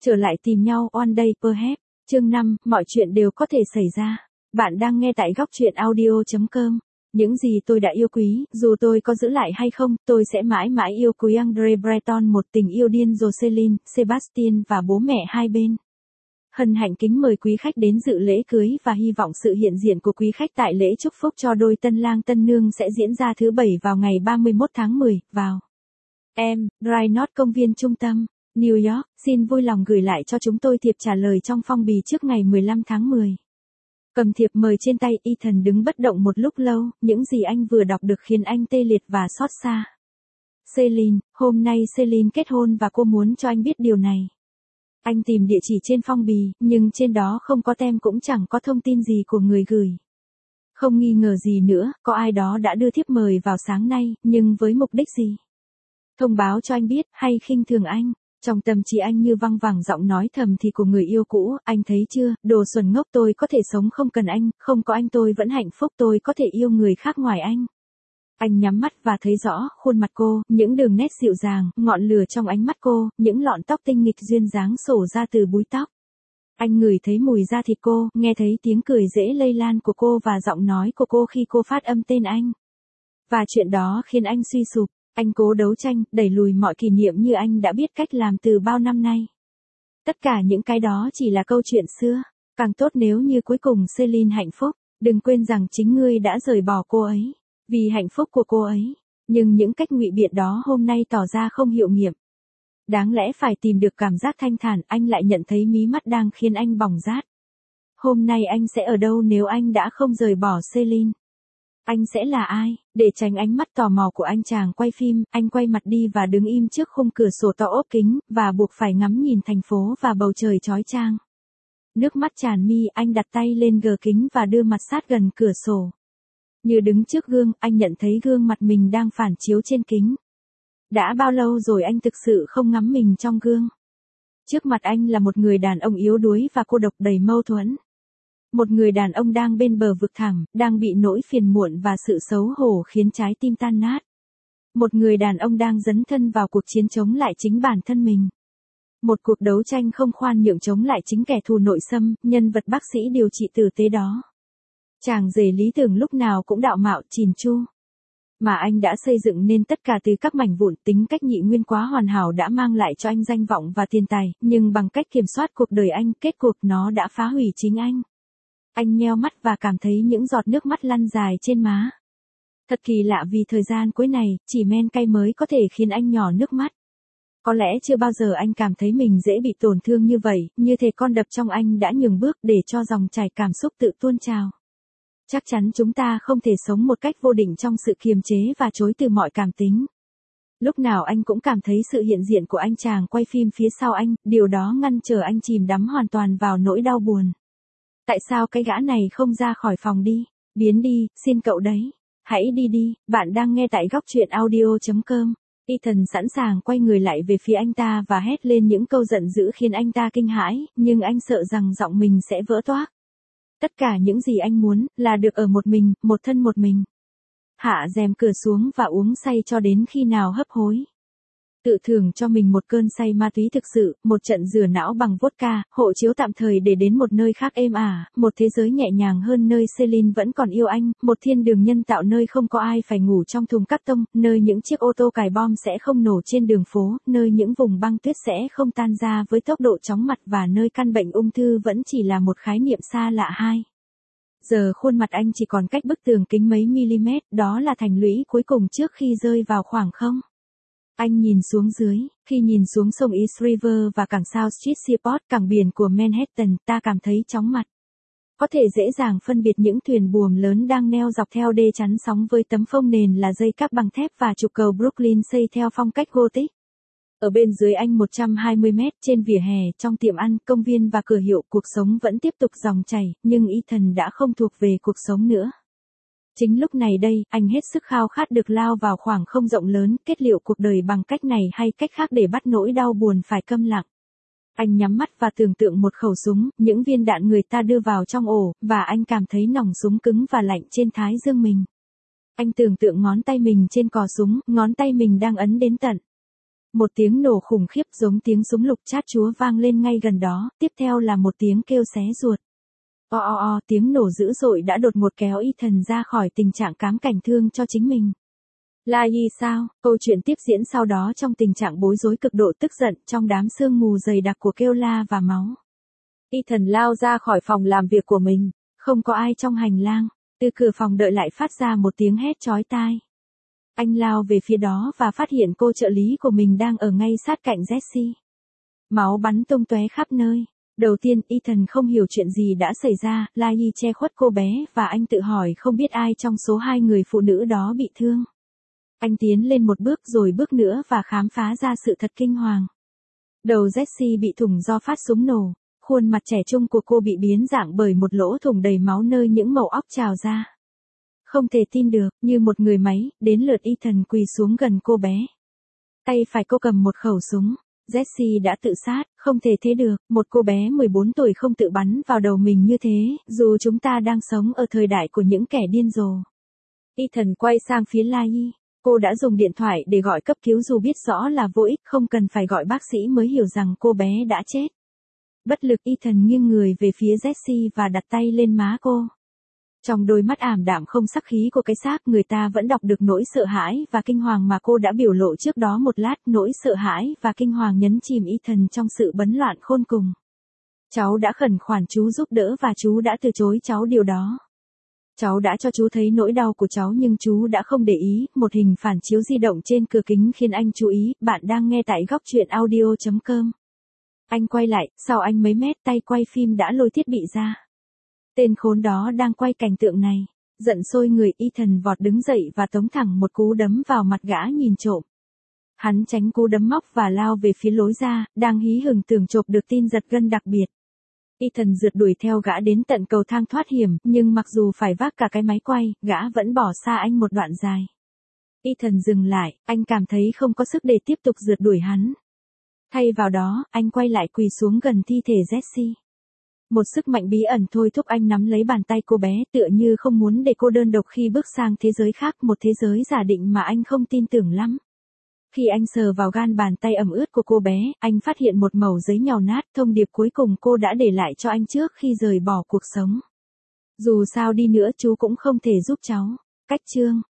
Trở lại tìm nhau One Day Perhaps, chương 5, mọi chuyện đều có thể xảy ra. Bạn đang nghe tại góc truyện audio.com. Những gì tôi đã yêu quý, dù tôi có giữ lại hay không, tôi sẽ mãi mãi yêu quý Andre Breton, một tình yêu điên rồ Celine, Sebastian và bố mẹ hai bên. Hân hạnh kính mời quý khách đến dự lễ cưới và hy vọng sự hiện diện của quý khách tại lễ chúc phúc cho đôi tân lang tân nương sẽ diễn ra thứ Bảy vào ngày 31 tháng 10, vào Rhinot công viên trung tâm, New York. Xin vui lòng gửi lại cho chúng tôi thiệp trả lời trong phong bì trước ngày 15 tháng 10. Cầm thiệp mời trên tay, Ethan đứng bất động một lúc lâu, những gì anh vừa đọc được khiến anh tê liệt và xót xa. Celine, hôm nay Celine kết hôn và cô muốn cho anh biết điều này. Anh tìm địa chỉ trên phong bì, nhưng trên đó không có tem cũng chẳng có thông tin gì của người gửi. Không nghi ngờ gì nữa, có ai đó đã đưa thiếp mời vào sáng nay, nhưng với mục đích gì? Thông báo cho anh biết, hay khinh thường anh? Trong tâm trí anh như văng vẳng giọng nói thầm thì của người yêu cũ, anh thấy chưa, đồ xuẩn ngốc, tôi có thể sống không cần anh, không có anh tôi vẫn hạnh phúc, tôi có thể yêu người khác ngoài anh. Anh nhắm mắt và thấy rõ khuôn mặt cô, những đường nét dịu dàng, ngọn lửa trong ánh mắt cô, những lọn tóc tinh nghịch duyên dáng xổ ra từ búi tóc. Anh ngửi thấy mùi da thịt cô, nghe thấy tiếng cười dễ lây lan của cô và giọng nói của cô khi cô phát âm tên anh. Và chuyện đó khiến anh suy sụp. Anh cố đấu tranh, đẩy lùi mọi kỷ niệm như anh đã biết cách làm từ bao năm nay. Tất cả những cái đó chỉ là câu chuyện xưa. Càng tốt nếu như cuối cùng Celine hạnh phúc. Đừng quên rằng chính ngươi đã rời bỏ cô ấy. Vì hạnh phúc của cô ấy. Nhưng những cách ngụy biện đó hôm nay tỏ ra không hiệu nghiệm. Đáng lẽ phải tìm được cảm giác thanh thản, anh lại nhận thấy mí mắt đang khiến anh bỏng rát. Hôm nay anh sẽ ở đâu nếu anh đã không rời bỏ Celine? Anh sẽ là ai? Để tránh ánh mắt tò mò của anh chàng quay phim, anh quay mặt đi và đứng im trước khung cửa sổ to ốp kính, và buộc phải ngắm nhìn thành phố và bầu trời chói chang. Nước mắt tràn mi, anh đặt tay lên gờ kính và đưa mặt sát gần cửa sổ. Như đứng trước gương, anh nhận thấy gương mặt mình đang phản chiếu trên kính. Đã bao lâu rồi anh thực sự không ngắm mình trong gương? Trước mặt anh là một người đàn ông yếu đuối và cô độc đầy mâu thuẫn. Một người đàn ông đang bên bờ vực thẳm, đang bị nỗi phiền muộn và sự xấu hổ khiến trái tim tan nát. Một người đàn ông đang dấn thân vào cuộc chiến chống lại chính bản thân mình. Một cuộc đấu tranh không khoan nhượng chống lại chính kẻ thù nội xâm, nhân vật bác sĩ điều trị tử tế đó. Chàng rể lý tưởng lúc nào cũng đạo mạo, chỉn chu. Mà anh đã xây dựng nên tất cả từ các mảnh vụn. Tính cách nhị nguyên quá hoàn hảo đã mang lại cho anh danh vọng và tiền tài, nhưng bằng cách kiểm soát cuộc đời anh, kết cuộc nó đã phá hủy chính anh. Anh nheo mắt và cảm thấy những giọt nước mắt lăn dài trên má. Thật kỳ lạ vì thời gian cuối này, chỉ men cay mới có thể khiến anh nhỏ nước mắt. Có lẽ chưa bao giờ anh cảm thấy mình dễ bị tổn thương như vậy, như thể con đập trong anh đã nhường bước để cho dòng chảy cảm xúc tự tuôn trào. Chắc chắn chúng ta không thể sống một cách vô định trong sự kiềm chế và chối từ mọi cảm tính. Lúc nào anh cũng cảm thấy sự hiện diện của anh chàng quay phim phía sau anh, điều đó ngăn trở anh chìm đắm hoàn toàn vào nỗi đau buồn. Tại sao cái gã này không ra khỏi phòng đi? Biến đi, xin cậu đấy. Hãy đi đi, bạn đang nghe tại góc truyện audio.com. Ethan sẵn sàng quay người lại về phía anh ta và hét lên những câu giận dữ khiến anh ta kinh hãi, nhưng anh sợ rằng giọng mình sẽ vỡ toác. Tất cả những gì anh muốn, là được ở một mình, một thân một mình. Hạ rèm cửa xuống và uống say cho đến khi nào hấp hối. Tự thưởng cho mình một cơn say ma túy thực sự, một trận rửa não bằng vodka, hộ chiếu tạm thời để đến một nơi khác êm ả, một thế giới nhẹ nhàng hơn nơi Celine vẫn còn yêu anh, một thiên đường nhân tạo nơi không có ai phải ngủ trong thùng cắt tông, nơi những chiếc ô tô cài bom sẽ không nổ trên đường phố, nơi những vùng băng tuyết sẽ không tan ra với tốc độ chóng mặt và nơi căn bệnh ung thư vẫn chỉ là một khái niệm xa lạ hai. Giờ khuôn mặt anh chỉ còn cách bức tường kính mấy mm, đó là thành lũy cuối cùng trước khi rơi vào khoảng không. Anh nhìn xuống dưới, khi nhìn xuống sông East River và cảng South Street Seaport, cảng biển của Manhattan, ta cảm thấy chóng mặt. Có thể dễ dàng phân biệt những thuyền buồm lớn đang neo dọc theo đê chắn sóng với tấm phông nền là dây cáp bằng thép và trục cầu Brooklyn xây theo phong cách Gothic. Ở bên dưới anh 120 mét trên vỉa hè, trong tiệm ăn, công viên và cửa hiệu, cuộc sống vẫn tiếp tục dòng chảy, nhưng Ethan đã không thuộc về cuộc sống nữa. Chính lúc này đây, anh hết sức khao khát được lao vào khoảng không rộng lớn, kết liễu cuộc đời bằng cách này hay cách khác để bắt nỗi đau buồn phải câm lặng. Anh nhắm mắt và tưởng tượng một khẩu súng, những viên đạn người ta đưa vào trong ổ, và anh cảm thấy nòng súng cứng và lạnh trên thái dương mình. Anh tưởng tượng ngón tay mình trên cò súng, ngón tay mình đang ấn đến tận Một tiếng nổ khủng khiếp giống tiếng súng lục chát chúa vang lên ngay gần đó, tiếp theo là một tiếng kêu xé ruột. Tiếng nổ dữ dội đã đột ngột kéo Ethan ra khỏi tình trạng cám cảnh thương cho chính mình. Là gì sao? Câu chuyện tiếp diễn sau đó trong tình trạng bối rối cực độ tức giận trong đám sương mù dày đặc của kêu la và máu. Ethan lao ra khỏi phòng làm việc của mình, không có ai trong hành lang, từ cửa phòng đợi lại phát ra một tiếng hét chói tai. Anh lao về phía đó và phát hiện cô trợ lý của mình đang ở ngay sát cạnh Jessie. Máu bắn tung tóe khắp nơi. Đầu tiên Ethan không hiểu chuyện gì đã xảy ra, Lai che khuất cô bé và anh tự hỏi không biết ai trong số hai người phụ nữ đó bị thương. Anh tiến lên một bước rồi bước nữa và khám phá ra sự thật kinh hoàng. Đầu Jessie bị thủng do phát súng nổ, khuôn mặt trẻ trung của cô bị biến dạng bởi một lỗ thủng đầy máu nơi những mẩu óc trào ra. Không thể tin được, như một người máy, đến lượt Ethan quỳ xuống gần cô bé. Tay phải cô cầm một khẩu súng. Jessie đã tự sát, không thể thế được, một cô bé 14 tuổi không tự bắn vào đầu mình như thế, dù chúng ta đang sống ở thời đại của những kẻ điên rồ. Ethan quay sang phía Lai. Cô đã dùng điện thoại để gọi cấp cứu dù biết rõ là vô ích, không cần phải gọi bác sĩ mới hiểu rằng cô bé đã chết. Bất lực Ethan nghiêng người về phía Jessie và đặt tay lên má cô. Trong đôi mắt ảm đạm không sắc khí của cái xác người ta vẫn đọc được nỗi sợ hãi và kinh hoàng mà cô đã biểu lộ trước đó một lát. Nỗi sợ hãi và kinh hoàng nhấn chìm Ethan trong sự bấn loạn khôn cùng. Cháu đã khẩn khoản chú giúp đỡ và chú đã từ chối cháu điều đó. Cháu đã cho chú thấy nỗi đau của cháu nhưng chú đã không để ý. Một hình phản chiếu di động trên cửa kính khiến anh chú ý. Bạn đang nghe tại góc truyện audio.com. Anh quay lại, sau anh mấy mét tay quay phim đã lôi thiết bị ra. Tên khốn đó đang quay cảnh tượng này. Giận sôi người Ethan vọt đứng dậy và tống thẳng một cú đấm vào mặt gã nhìn trộm. Hắn tránh cú đấm móc và lao về phía lối ra, đang hí hửng tưởng chộp được tin giật gân đặc biệt. Ethan rượt đuổi theo gã đến tận cầu thang thoát hiểm, nhưng mặc dù phải vác cả cái máy quay, gã vẫn bỏ xa anh một đoạn dài. Ethan dừng lại, anh cảm thấy không có sức để tiếp tục rượt đuổi hắn. Thay vào đó, anh quay lại quỳ xuống gần thi thể Jessie. Một sức mạnh bí ẩn thôi thúc anh nắm lấy bàn tay cô bé tựa như không muốn để cô đơn độc khi bước sang thế giới khác, một thế giới giả định mà anh không tin tưởng lắm. Khi anh sờ vào gan bàn tay ẩm ướt của cô bé, anh phát hiện một mẩu giấy nhàu nát, thông điệp cuối cùng cô đã để lại cho anh trước khi rời bỏ cuộc sống. Dù sao đi nữa chú cũng không thể giúp cháu. Cách chương